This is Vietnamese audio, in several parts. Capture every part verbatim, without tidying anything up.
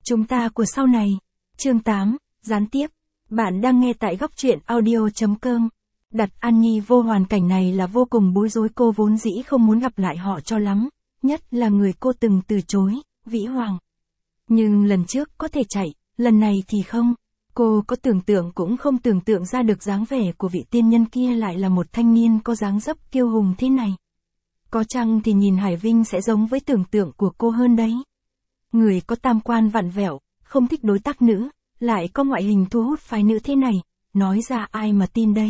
Chúng ta của sau này. Chương tám, gián tiếp. Bạn đang nghe tại góc truyện audio chấm com. Đặt An Nhi vô hoàn cảnh này là vô cùng bối rối, cô vốn dĩ không muốn gặp lại họ cho lắm, nhất là người cô từng từ chối, Vĩ Hoàng. Nhưng lần trước có thể chạy, lần này thì không. Cô có tưởng tượng cũng không tưởng tượng ra được dáng vẻ của vị tiên nhân kia lại là một thanh niên có dáng dấp kiêu hùng thế này. Có chăng thì nhìn Hải Vinh sẽ giống với tưởng tượng của cô hơn đấy. Người có tam quan vặn vẹo, không thích đối tác nữ, lại có ngoại hình thu hút phái nữ thế này, nói ra ai mà tin đây.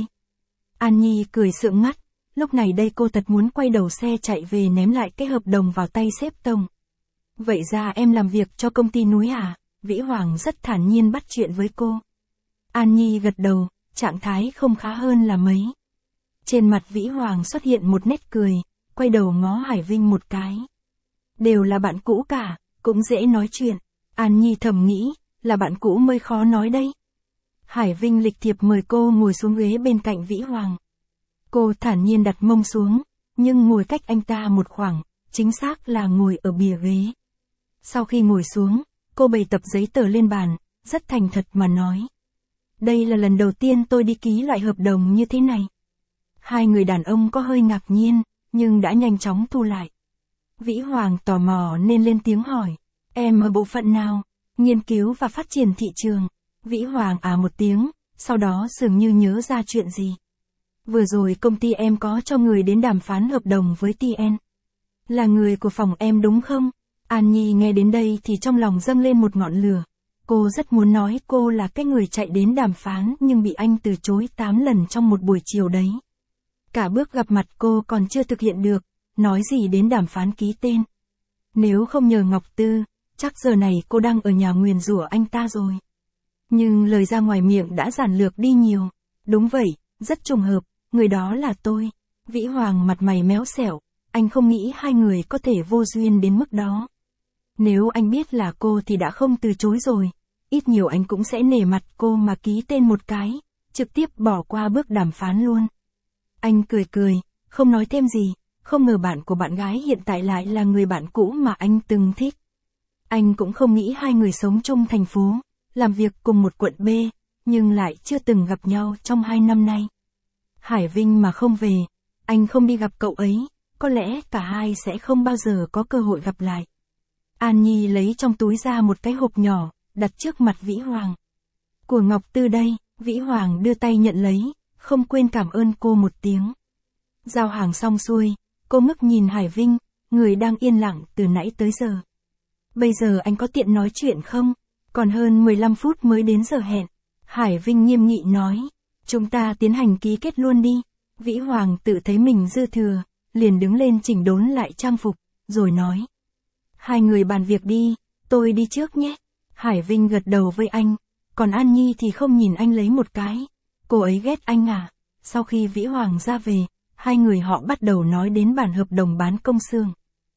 An Nhi cười sượng mắt, lúc này đây cô thật muốn quay đầu xe chạy về ném lại cái hợp đồng vào tay sếp tổng. Vậy ra em làm việc cho công ty núi à? Vĩ Hoàng rất thản nhiên bắt chuyện với cô. An Nhi gật đầu, trạng thái không khá hơn là mấy. Trên mặt Vĩ Hoàng xuất hiện một nét cười, quay đầu ngó Hải Vinh một cái. Đều là bạn cũ cả, cũng dễ nói chuyện. An Nhi thầm nghĩ, là bạn cũ mới khó nói đây. Hải Vinh lịch thiệp mời cô ngồi xuống ghế bên cạnh Vĩ Hoàng. Cô thản nhiên đặt mông xuống, nhưng ngồi cách anh ta một khoảng, chính xác là ngồi ở bìa ghế. Sau khi ngồi xuống, cô bày tập giấy tờ lên bàn, rất thành thật mà nói. Đây là lần đầu tiên tôi đi ký loại hợp đồng như thế này. Hai người đàn ông có hơi ngạc nhiên, nhưng đã nhanh chóng thu lại. Vĩ Hoàng tò mò nên lên tiếng hỏi, em ở bộ phận nào? Nghiên cứu và phát triển thị trường. Vĩ Hoàng à một tiếng, sau đó dường như nhớ ra chuyện gì. Vừa rồi công ty em có cho người đến đàm phán hợp đồng với tê en. Là người của phòng em đúng không? An Nhi nghe đến đây thì trong lòng dâng lên một ngọn lửa. Cô rất muốn nói cô là cái người chạy đến đàm phán nhưng bị anh từ chối tám lần trong một buổi chiều đấy. Cả bước gặp mặt cô còn chưa thực hiện được, nói gì đến đàm phán ký tên. Nếu không nhờ Ngọc Tư, chắc giờ này cô đang ở nhà nguyền rủa anh ta rồi. Nhưng lời ra ngoài miệng đã giản lược đi nhiều. Đúng vậy, rất trùng hợp, người đó là tôi. Vĩ Hoàng mặt mày méo xẻo, anh không nghĩ hai người có thể vô duyên đến mức đó. Nếu anh biết là cô thì đã không từ chối rồi, ít nhiều anh cũng sẽ nể mặt cô mà ký tên một cái, trực tiếp bỏ qua bước đàm phán luôn. Anh cười cười, không nói thêm gì, không ngờ bạn của bạn gái hiện tại lại là người bạn cũ mà anh từng thích. Anh cũng không nghĩ hai người sống chung thành phố, làm việc cùng một quận B, nhưng lại chưa từng gặp nhau trong hai năm nay. Hải Vinh mà không về, anh không đi gặp cậu ấy, có lẽ cả hai sẽ không bao giờ có cơ hội gặp lại. An Nhi lấy trong túi ra một cái hộp nhỏ, đặt trước mặt Vĩ Hoàng. Của Ngọc Tư đây, Vĩ Hoàng đưa tay nhận lấy, không quên cảm ơn cô một tiếng. Giao hàng xong xuôi, cô ngước nhìn Hải Vinh, người đang yên lặng từ nãy tới giờ. Bây giờ anh có tiện nói chuyện không? Còn hơn mười lăm phút mới đến giờ hẹn. Hải Vinh nghiêm nghị nói, chúng ta tiến hành ký kết luôn đi. Vĩ Hoàng tự thấy mình dư thừa, liền đứng lên chỉnh đốn lại trang phục, rồi nói. Hai người bàn việc đi, tôi đi trước nhé. Hải Vinh gật đầu với anh, còn An Nhi thì không nhìn anh lấy một cái. Cô ấy ghét anh à? Sau khi Vĩ Hoàng ra về, hai người họ bắt đầu nói đến bản hợp đồng bán công xưởng.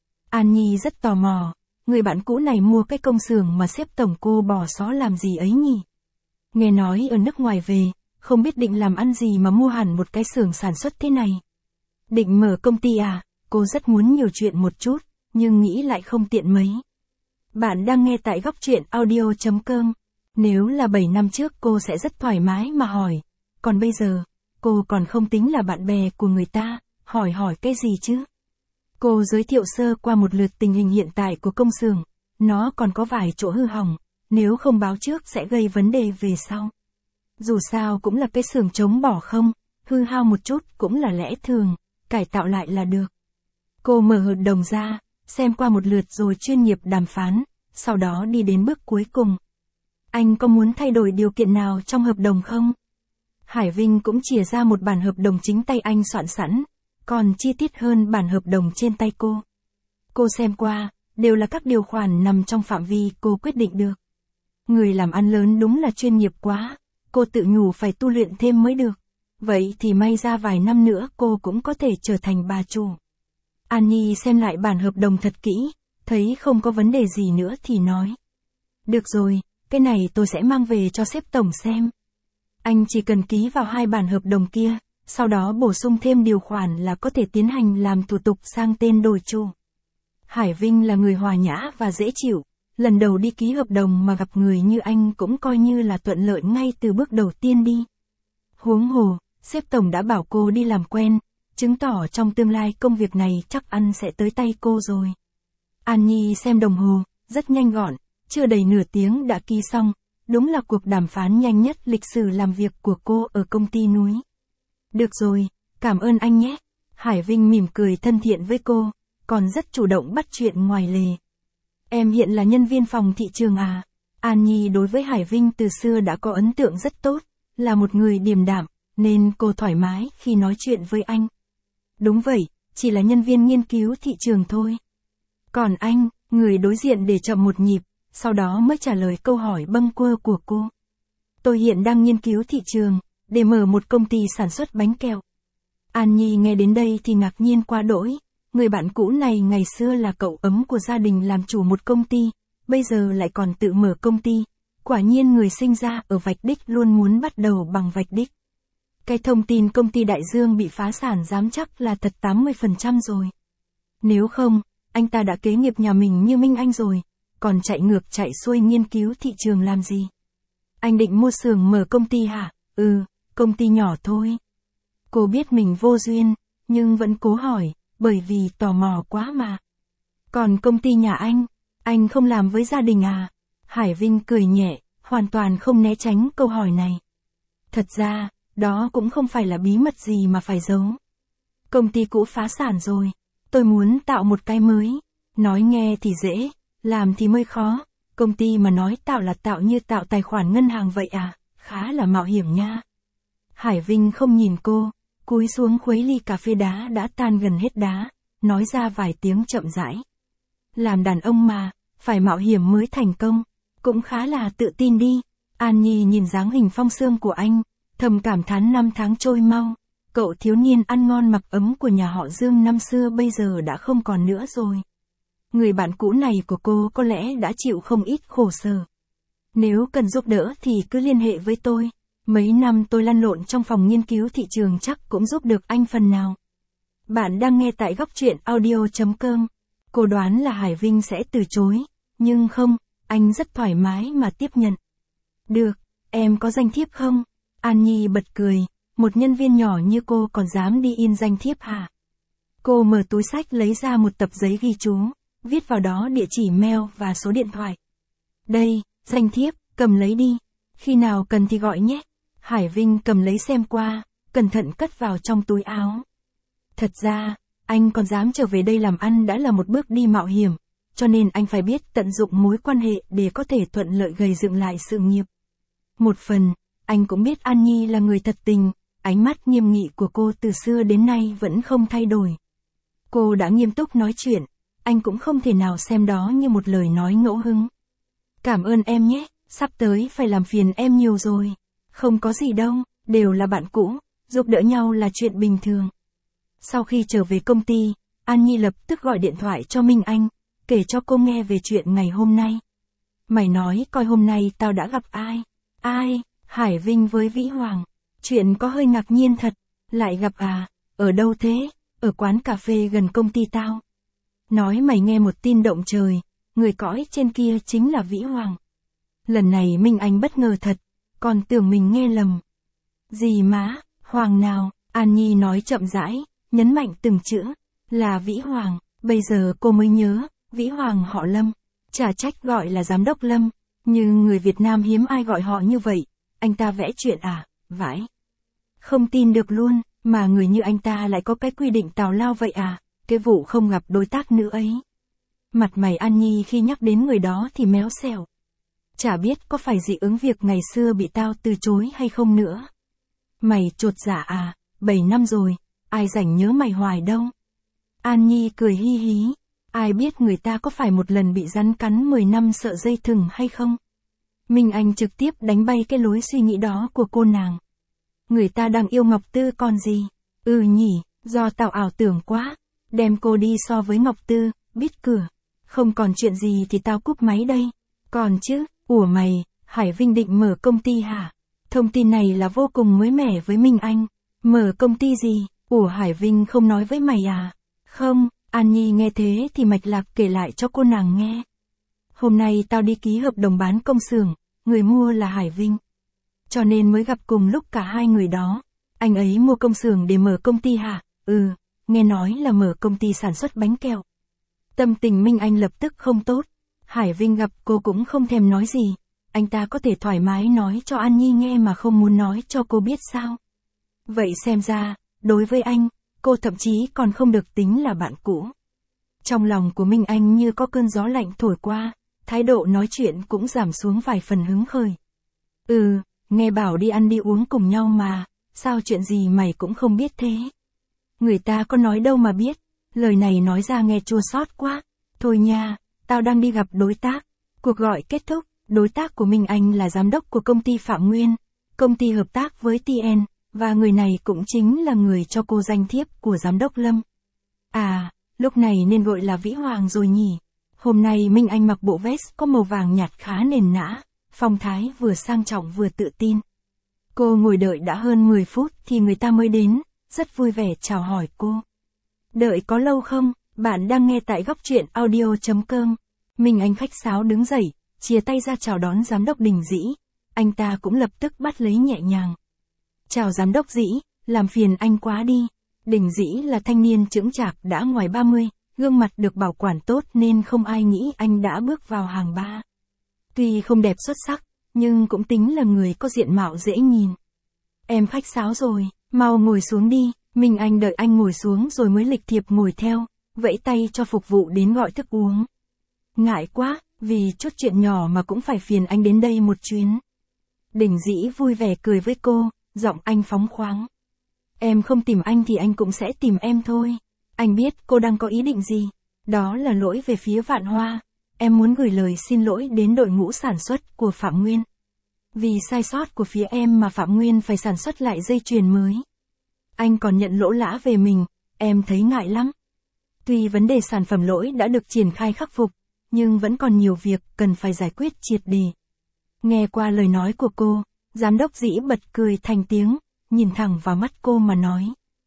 An Nhi rất tò mò, người bạn cũ này mua cái công xưởng mà sếp tổng cô bỏ xó làm gì ấy nhỉ? Nghe nói ở nước ngoài về, không biết định làm ăn gì mà mua hẳn một cái xưởng sản xuất thế này. Định mở công ty à? Cô rất muốn nhiều chuyện một chút, nhưng nghĩ lại không tiện mấy. Bạn đang nghe tại góc truyện audio chấm com. Nếu là bảy năm trước cô sẽ rất thoải mái mà hỏi. Còn bây giờ, cô còn không tính là bạn bè của người ta, hỏi hỏi cái gì chứ? Cô giới thiệu sơ qua một lượt tình hình hiện tại của công xưởng. Nó còn có vài chỗ hư hỏng, nếu không báo trước sẽ gây vấn đề về sau. Dù sao cũng là cái xưởng chống bỏ không, hư hao một chút cũng là lẽ thường, cải tạo lại là được. Cô mở hợp đồng ra, xem qua một lượt rồi chuyên nghiệp đàm phán, sau đó đi đến bước cuối cùng. Anh có muốn thay đổi điều kiện nào trong hợp đồng không? Hải Vinh cũng chìa ra một bản hợp đồng chính tay anh soạn sẵn, còn chi tiết hơn bản hợp đồng trên tay cô. Cô xem qua, đều là các điều khoản nằm trong phạm vi cô quyết định được. Người làm ăn lớn đúng là chuyên nghiệp quá, cô tự nhủ phải tu luyện thêm mới được. Vậy thì may ra vài năm nữa cô cũng có thể trở thành bà chủ. An Nhi xem lại bản hợp đồng thật kỹ, thấy không có vấn đề gì nữa thì nói. Được rồi, cái này tôi sẽ mang về cho sếp tổng xem. Anh chỉ cần ký vào hai bản hợp đồng kia, sau đó bổ sung thêm điều khoản là có thể tiến hành làm thủ tục sang tên đổi chủ. Hải Vinh là người hòa nhã và dễ chịu, lần đầu đi ký hợp đồng mà gặp người như anh cũng coi như là thuận lợi ngay từ bước đầu tiên đi. Huống hồ, sếp tổng đã bảo cô đi làm quen, chứng tỏ trong tương lai công việc này chắc ăn sẽ tới tay cô rồi. An Nhi xem đồng hồ, rất nhanh gọn, chưa đầy nửa tiếng đã ký xong, đúng là cuộc đàm phán nhanh nhất lịch sử làm việc của cô ở công ty núi. Được rồi, cảm ơn anh nhé. Hải Vinh mỉm cười thân thiện với cô, còn rất chủ động bắt chuyện ngoài lề. Em hiện là nhân viên phòng thị trường à? An Nhi đối với Hải Vinh từ xưa đã có ấn tượng rất tốt, là một người điềm đạm, nên cô thoải mái khi nói chuyện với anh. Đúng vậy, chỉ là nhân viên nghiên cứu thị trường thôi. Còn anh, người đối diện để chậm một nhịp, sau đó mới trả lời câu hỏi bâng quơ của cô. Tôi hiện đang nghiên cứu thị trường, để mở một công ty sản xuất bánh kẹo. An Nhi nghe đến đây thì ngạc nhiên quá đỗi, người bạn cũ này ngày xưa là cậu ấm của gia đình làm chủ một công ty, bây giờ lại còn tự mở công ty, quả nhiên người sinh ra ở vạch đích luôn muốn bắt đầu bằng vạch đích. Cái thông tin công ty Đại Dương bị phá sản dám chắc là thật tám mươi phần trăm rồi. Nếu không, anh ta đã kế nghiệp nhà mình như Minh Anh rồi, còn chạy ngược chạy xuôi nghiên cứu thị trường làm gì? Anh định mua xưởng mở công ty hả? Ừ, công ty nhỏ thôi. Cô biết mình vô duyên, nhưng vẫn cố hỏi, bởi vì tò mò quá mà. Còn công ty nhà anh, anh không làm với gia đình à? Hải Vinh cười nhẹ, hoàn toàn không né tránh câu hỏi này. Thật ra, đó cũng không phải là bí mật gì mà phải giấu. Công ty cũ phá sản rồi, tôi muốn tạo một cái mới. Nói nghe thì dễ, làm thì mới khó. Công ty mà nói tạo là tạo như tạo tài khoản ngân hàng vậy à, khá là mạo hiểm nha. Hải Vinh không nhìn cô, cúi xuống khuấy ly cà phê đá đã tan gần hết đá, nói ra vài tiếng chậm rãi. Làm đàn ông mà, phải mạo hiểm mới thành công, cũng khá là tự tin đi. An Nhi nhìn dáng hình phong sương của anh, thầm cảm thán năm tháng trôi mau, cậu thiếu niên ăn ngon mặc ấm của nhà họ Dương năm xưa bây giờ đã không còn nữa rồi. Người bạn cũ này của cô có lẽ đã chịu không ít khổ sở. Nếu cần giúp đỡ thì cứ liên hệ với tôi. Mấy năm tôi lăn lộn trong phòng nghiên cứu thị trường chắc cũng giúp được anh phần nào. Bạn đang nghe tại góc truyện audio chấm com. Cô đoán là Hải Vinh sẽ từ chối, nhưng không, anh rất thoải mái mà tiếp nhận. Được, em có danh thiếp không? An Nhi bật cười, một nhân viên nhỏ như cô còn dám đi in danh thiếp hả? Cô mở túi xách lấy ra một tập giấy ghi chú, viết vào đó địa chỉ mail và số điện thoại. Đây, danh thiếp, cầm lấy đi, khi nào cần thì gọi nhé. Hải Vinh cầm lấy xem qua, cẩn thận cất vào trong túi áo. Thật ra, anh còn dám trở về đây làm ăn đã là một bước đi mạo hiểm, cho nên anh phải biết tận dụng mối quan hệ để có thể thuận lợi gầy dựng lại sự nghiệp. Một phần, anh cũng biết An Nhi là người thật tình, ánh mắt nghiêm nghị của cô từ xưa đến nay vẫn không thay đổi. Cô đã nghiêm túc nói chuyện, anh cũng không thể nào xem đó như một lời nói ngẫu hứng. Cảm ơn em nhé, sắp tới phải làm phiền em nhiều rồi. Không có gì đâu, đều là bạn cũ, giúp đỡ nhau là chuyện bình thường. Sau khi trở về công ty, An Nhi lập tức gọi điện thoại cho Minh Anh, kể cho cô nghe về chuyện ngày hôm nay. Mày nói coi hôm nay tao đã gặp ai? Ai? Hải Vinh với Vĩ Hoàng. Chuyện có hơi ngạc nhiên thật, lại gặp à? Ở đâu thế? Ở quán cà phê gần công ty tao. Nói mày nghe một tin động trời, người cõi trên kia chính là Vĩ Hoàng. Lần này Minh Anh bất ngờ thật, còn tưởng mình nghe lầm. Gì má, Hoàng nào? An Nhi nói chậm rãi, nhấn mạnh từng chữ, là Vĩ Hoàng. Bây giờ cô mới nhớ, Vĩ Hoàng họ Lâm, chả trách gọi là giám đốc Lâm, nhưng người Việt Nam hiếm ai gọi họ như vậy. Anh ta vẽ chuyện à? Vãi. Không tin được luôn, mà người như anh ta lại có cái quy định tào lao vậy à? Cái vụ không gặp đối tác nữ ấy. Mặt mày An Nhi khi nhắc đến người đó thì méo xẻo. Chả biết có phải dị ứng việc ngày xưa bị tao từ chối hay không nữa. Mày chột dạ à, bảy năm rồi, ai rảnh nhớ mày hoài đâu. An Nhi cười hi hí, ai biết người ta có phải một lần bị rắn cắn mười năm sợ dây thừng hay không. Minh Anh trực tiếp đánh bay cái lối suy nghĩ đó của cô nàng. Người ta đang yêu Ngọc Tư còn gì. Ừ nhỉ, do tao ảo tưởng quá, đem cô đi so với Ngọc Tư, biết cửa. Không còn chuyện gì thì tao cúp máy đây. Còn chứ, ủa mày, Hải Vinh định mở công ty hả? Thông tin này là vô cùng mới mẻ với Minh Anh. Mở công ty gì? Ủa Hải Vinh không nói với mày à? Không, An Nhi nghe thế thì mạch lạc kể lại cho cô nàng nghe. Hôm nay tao đi ký hợp đồng bán công xưởng, người mua là Hải Vinh. Cho nên mới gặp cùng lúc cả hai người đó. Anh ấy mua công xưởng để mở công ty hả? Ừ, nghe nói là mở công ty sản xuất bánh kẹo. Tâm tình Minh Anh lập tức không tốt. Hải Vinh gặp cô cũng không thèm nói gì. Anh ta có thể thoải mái nói cho An Nhi nghe mà không muốn nói cho cô biết sao? Vậy xem ra, đối với anh, cô thậm chí còn không được tính là bạn cũ. Trong lòng của Minh Anh như có cơn gió lạnh thổi qua, thái độ nói chuyện cũng giảm xuống vài phần hứng khởi. Ừ, nghe bảo đi ăn đi uống cùng nhau mà, sao chuyện gì mày cũng không biết thế? Người ta có nói đâu mà biết, lời này nói ra nghe chua xót quá. Thôi nha, tao đang đi gặp đối tác. Cuộc gọi kết thúc, đối tác của Minh Anh là giám đốc của công ty Phạm Nguyên, công ty hợp tác với tê en, và người này cũng chính là người cho cô danh thiếp của giám đốc Lâm. À, lúc này nên gọi là Vĩ Hoàng rồi nhỉ. Hôm nay Minh Anh mặc bộ vest có màu vàng nhạt khá nền nã, phong thái vừa sang trọng vừa tự tin. Cô ngồi đợi đã hơn mười phút thì người ta mới đến, rất vui vẻ chào hỏi cô. Đợi có lâu không? Bạn đang nghe tại góc truyện audio chấm com. Minh Anh khách sáo đứng dậy, chia tay ra chào đón giám đốc Đình Dĩ. Anh ta cũng lập tức bắt lấy nhẹ nhàng. Chào giám đốc Dĩ, làm phiền anh quá đi. Đình Dĩ là thanh niên chững chạc đã ngoài ba mươi, gương mặt được bảo quản tốt nên không ai nghĩ anh đã bước vào hàng ba. Tuy không đẹp xuất sắc, nhưng cũng tính là người có diện mạo dễ nhìn. Em khách sáo rồi, mau ngồi xuống đi. Minh Anh đợi anh ngồi xuống rồi mới lịch thiệp ngồi theo, vẫy tay cho phục vụ đến gọi thức uống. Ngại quá, vì chút chuyện nhỏ mà cũng phải phiền anh đến đây một chuyến. Đình Dĩ vui vẻ cười với cô, giọng anh phóng khoáng. Em không tìm anh thì anh cũng sẽ tìm em thôi. Anh biết cô đang có ý định gì. Đó là lỗi về phía Vạn Hoa. Em muốn gửi lời xin lỗi đến đội ngũ sản xuất của Phạm Nguyên. Vì sai sót của phía em mà Phạm Nguyên phải sản xuất lại dây chuyền mới. Anh còn nhận lỗ lã về mình, em thấy ngại lắm. Tuy vấn đề sản phẩm lỗi đã được triển khai khắc phục, nhưng vẫn còn nhiều việc cần phải giải quyết triệt để. Nghe qua lời nói của cô, giám đốc Dĩ bật cười thành tiếng, nhìn thẳng vào mắt cô mà nói.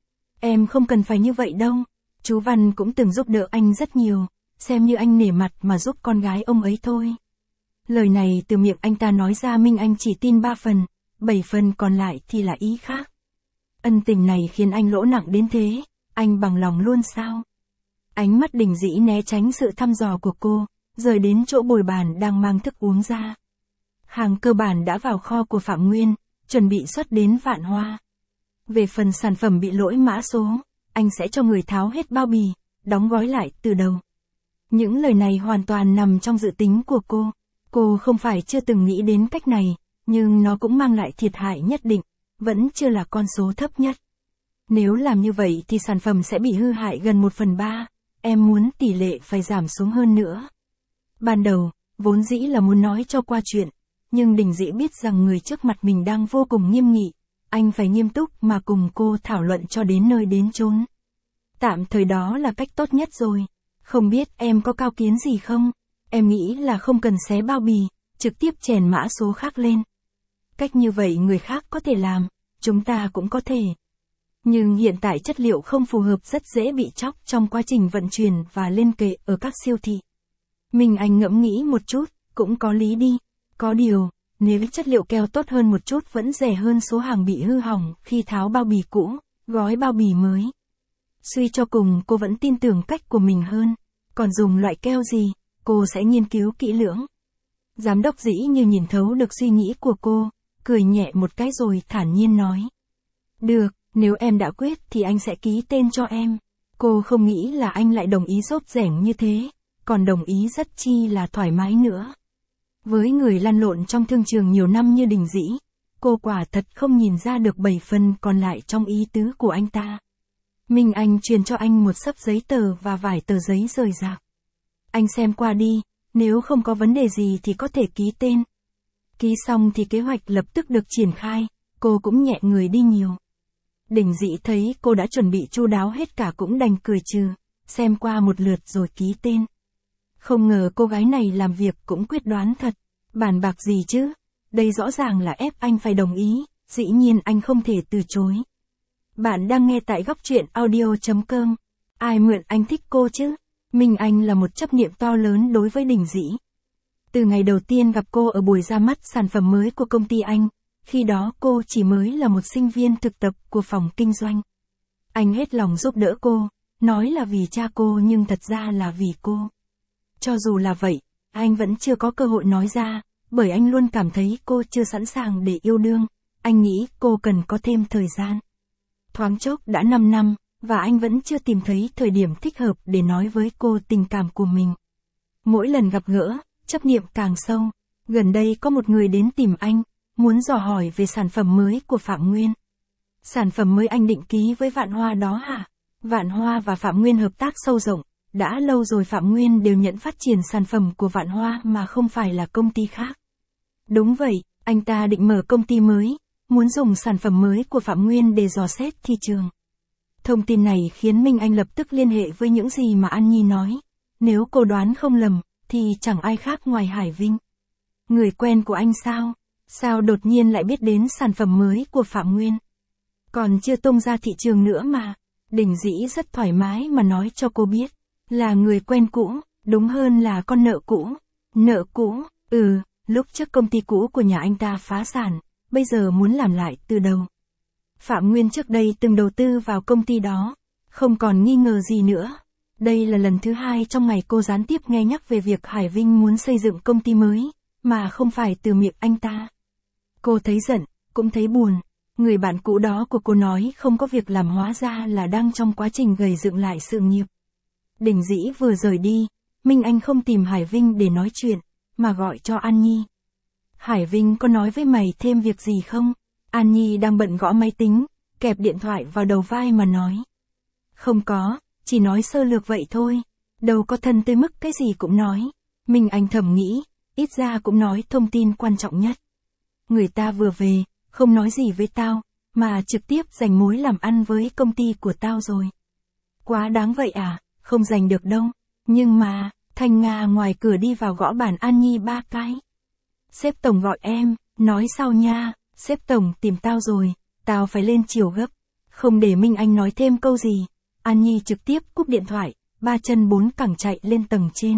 Em không cần phải như vậy đâu, chú Văn cũng từng giúp đỡ anh rất nhiều, xem như anh nể mặt mà giúp con gái ông ấy thôi. Lời này từ miệng anh ta nói ra Minh Anh chỉ tin ba phần, bảy phần còn lại thì là ý khác. Ân tình này khiến anh lỗ nặng đến thế, anh bằng lòng luôn sao? Ánh mắt Đình Dĩ né tránh sự thăm dò của cô, rời đến chỗ bồi bàn đang mang thức uống ra. Hàng cơ bản đã vào kho của Phạm Nguyên, chuẩn bị xuất đến Vạn Hoa. Về phần sản phẩm bị lỗi mã số, anh sẽ cho người tháo hết bao bì, đóng gói lại từ đầu. Những lời này hoàn toàn nằm trong dự tính của cô. Cô không phải chưa từng nghĩ đến cách này, nhưng nó cũng mang lại thiệt hại nhất định, vẫn chưa là con số thấp nhất. Nếu làm như vậy thì sản phẩm sẽ bị hư hại gần một phần ba, em muốn tỷ lệ phải giảm xuống hơn nữa. Ban đầu, vốn dĩ là muốn nói cho qua chuyện, nhưng Đình Dĩ biết rằng người trước mặt mình đang vô cùng nghiêm nghị, anh phải nghiêm túc mà cùng cô thảo luận cho đến nơi đến chốn. Tạm thời đó là cách tốt nhất rồi, không biết em có cao kiến gì không? Em nghĩ là không cần xé bao bì, trực tiếp chèn mã số khác lên. Cách như vậy người khác có thể làm, chúng ta cũng có thể. Nhưng hiện tại chất liệu không phù hợp rất dễ bị chóc trong quá trình vận chuyển và lên kệ ở các siêu thị. Minh Anh ngẫm nghĩ một chút, cũng có lý đi. Có điều, nếu chất liệu keo tốt hơn một chút vẫn rẻ hơn số hàng bị hư hỏng khi tháo bao bì cũ, gói bao bì mới. Suy cho cùng cô vẫn tin tưởng cách của mình hơn. Còn dùng loại keo gì, cô sẽ nghiên cứu kỹ lưỡng. Giám đốc Dĩ như nhìn thấu được suy nghĩ của cô, cười nhẹ một cái rồi thản nhiên nói. Được, nếu em đã quyết thì anh sẽ ký tên cho em. Cô không nghĩ là anh lại đồng ý rốt rẻng như thế, còn đồng ý rất chi là thoải mái nữa. Với người lăn lộn trong thương trường nhiều năm như Đình Dĩ, cô quả thật không nhìn ra được bảy phần còn lại trong ý tứ của anh ta. Minh Anh truyền cho anh một xấp giấy tờ và vài tờ giấy rời rạc. Anh xem qua đi, nếu không có vấn đề gì thì có thể ký tên. Ký xong thì kế hoạch lập tức được triển khai, cô cũng nhẹ người đi nhiều. Đình Dĩ thấy cô đã chuẩn bị chu đáo hết cả cũng đành cười trừ, xem qua một lượt rồi ký tên. Không ngờ cô gái này làm việc cũng quyết đoán thật, bàn bạc gì chứ, đây rõ ràng là ép anh phải đồng ý, dĩ nhiên anh không thể từ chối. Bạn đang nghe tại góc truyện audio chấm com, ai mượn anh thích cô chứ? Minh Anh là một chấp niệm to lớn đối với Đình Dĩ. Từ ngày đầu tiên gặp cô ở buổi ra mắt sản phẩm mới của công ty anh, khi đó cô chỉ mới là một sinh viên thực tập của phòng kinh doanh. Anh hết lòng giúp đỡ cô, nói là vì cha cô nhưng thật ra là vì cô. Cho dù là vậy, anh vẫn chưa có cơ hội nói ra, bởi anh luôn cảm thấy cô chưa sẵn sàng để yêu đương, anh nghĩ cô cần có thêm thời gian. Thoáng chốc đã năm năm, và anh vẫn chưa tìm thấy thời điểm thích hợp để nói với cô tình cảm của mình. Mỗi lần gặp gỡ, chấp niệm càng sâu. Gần đây có một người đến tìm anh, muốn dò hỏi về sản phẩm mới của Phạm Nguyên. Sản phẩm mới anh định ký với Vạn Hoa đó hả? Vạn Hoa và Phạm Nguyên hợp tác sâu rộng, đã lâu rồi Phạm Nguyên đều nhận phát triển sản phẩm của Vạn Hoa mà không phải là công ty khác. Đúng vậy, anh ta định mở công ty mới, muốn dùng sản phẩm mới của Phạm Nguyên để dò xét thị trường. Thông tin này khiến Minh Anh lập tức liên hệ với những gì mà An Nhi nói. Nếu cô đoán không lầm, thì chẳng ai khác ngoài Hải Vinh. Người quen của anh sao? Sao đột nhiên lại biết đến sản phẩm mới của Phạm Nguyên? Còn chưa tung ra thị trường nữa mà. Đình Dĩ rất thoải mái mà nói cho cô biết. Là người quen cũ, đúng hơn là con nợ cũ. Nợ cũ, ừ, lúc trước công ty cũ của nhà anh ta phá sản, bây giờ muốn làm lại từ đầu. Phạm Nguyên trước đây từng đầu tư vào công ty đó, không còn nghi ngờ gì nữa. Đây là lần thứ hai trong ngày cô gián tiếp nghe nhắc về việc Hải Vinh muốn xây dựng công ty mới, mà không phải từ miệng anh ta. Cô thấy giận, cũng thấy buồn. Người bạn cũ đó của cô nói không có việc làm hóa ra là đang trong quá trình gầy dựng lại sự nghiệp. Đình Dĩ vừa rời đi, Minh Anh không tìm Hải Vinh để nói chuyện, mà gọi cho An Nhi. Hải Vinh có nói với mày thêm việc gì không? An Nhi đang bận gõ máy tính, kẹp điện thoại vào đầu vai mà nói. Không có, chỉ nói sơ lược vậy thôi, đâu có thân tới mức cái gì cũng nói. Minh Anh thầm nghĩ, ít ra cũng nói thông tin quan trọng nhất. Người ta vừa về, không nói gì với tao, mà trực tiếp giành mối làm ăn với công ty của tao rồi. Quá đáng vậy à, không giành được đâu. Nhưng mà, Thanh Nga ngoài cửa đi vào gõ bàn An Nhi ba cái. Sếp tổng gọi em, nói sao nha, sếp tổng tìm tao rồi, tao phải lên chiều gấp. Không để Minh Anh nói thêm câu gì, An Nhi trực tiếp cúp điện thoại, ba chân bốn cẳng chạy lên tầng trên.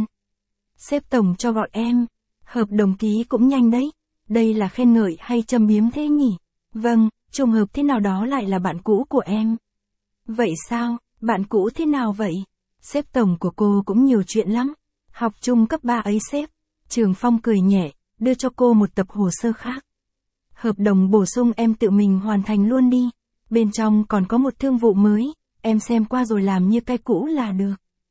Sếp tổng cho gọi em, hợp đồng ký cũng nhanh đấy, đây là khen ngợi hay châm biếm thế nhỉ? Vâng, trùng hợp thế nào đó lại là bạn cũ của em. Vậy sao, bạn cũ thế nào vậy? Sếp tổng của cô cũng nhiều chuyện lắm, học chung cấp ba ấy sếp. Trường Phong cười nhẹ, đưa cho cô một tập hồ sơ khác. Hợp đồng bổ sung em tự mình hoàn thành luôn đi, bên trong còn có một thương vụ mới, em xem qua rồi làm như cái cũ là được.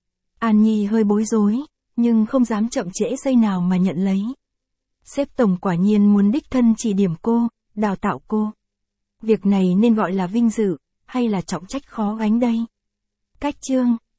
An Nhi hơi bối rối, nhưng không dám chậm trễ giây nào mà nhận lấy. Sếp tổng quả nhiên muốn đích thân chỉ điểm cô, đào tạo cô. Việc này nên gọi là vinh dự, hay là trọng trách khó gánh đây? Cách chương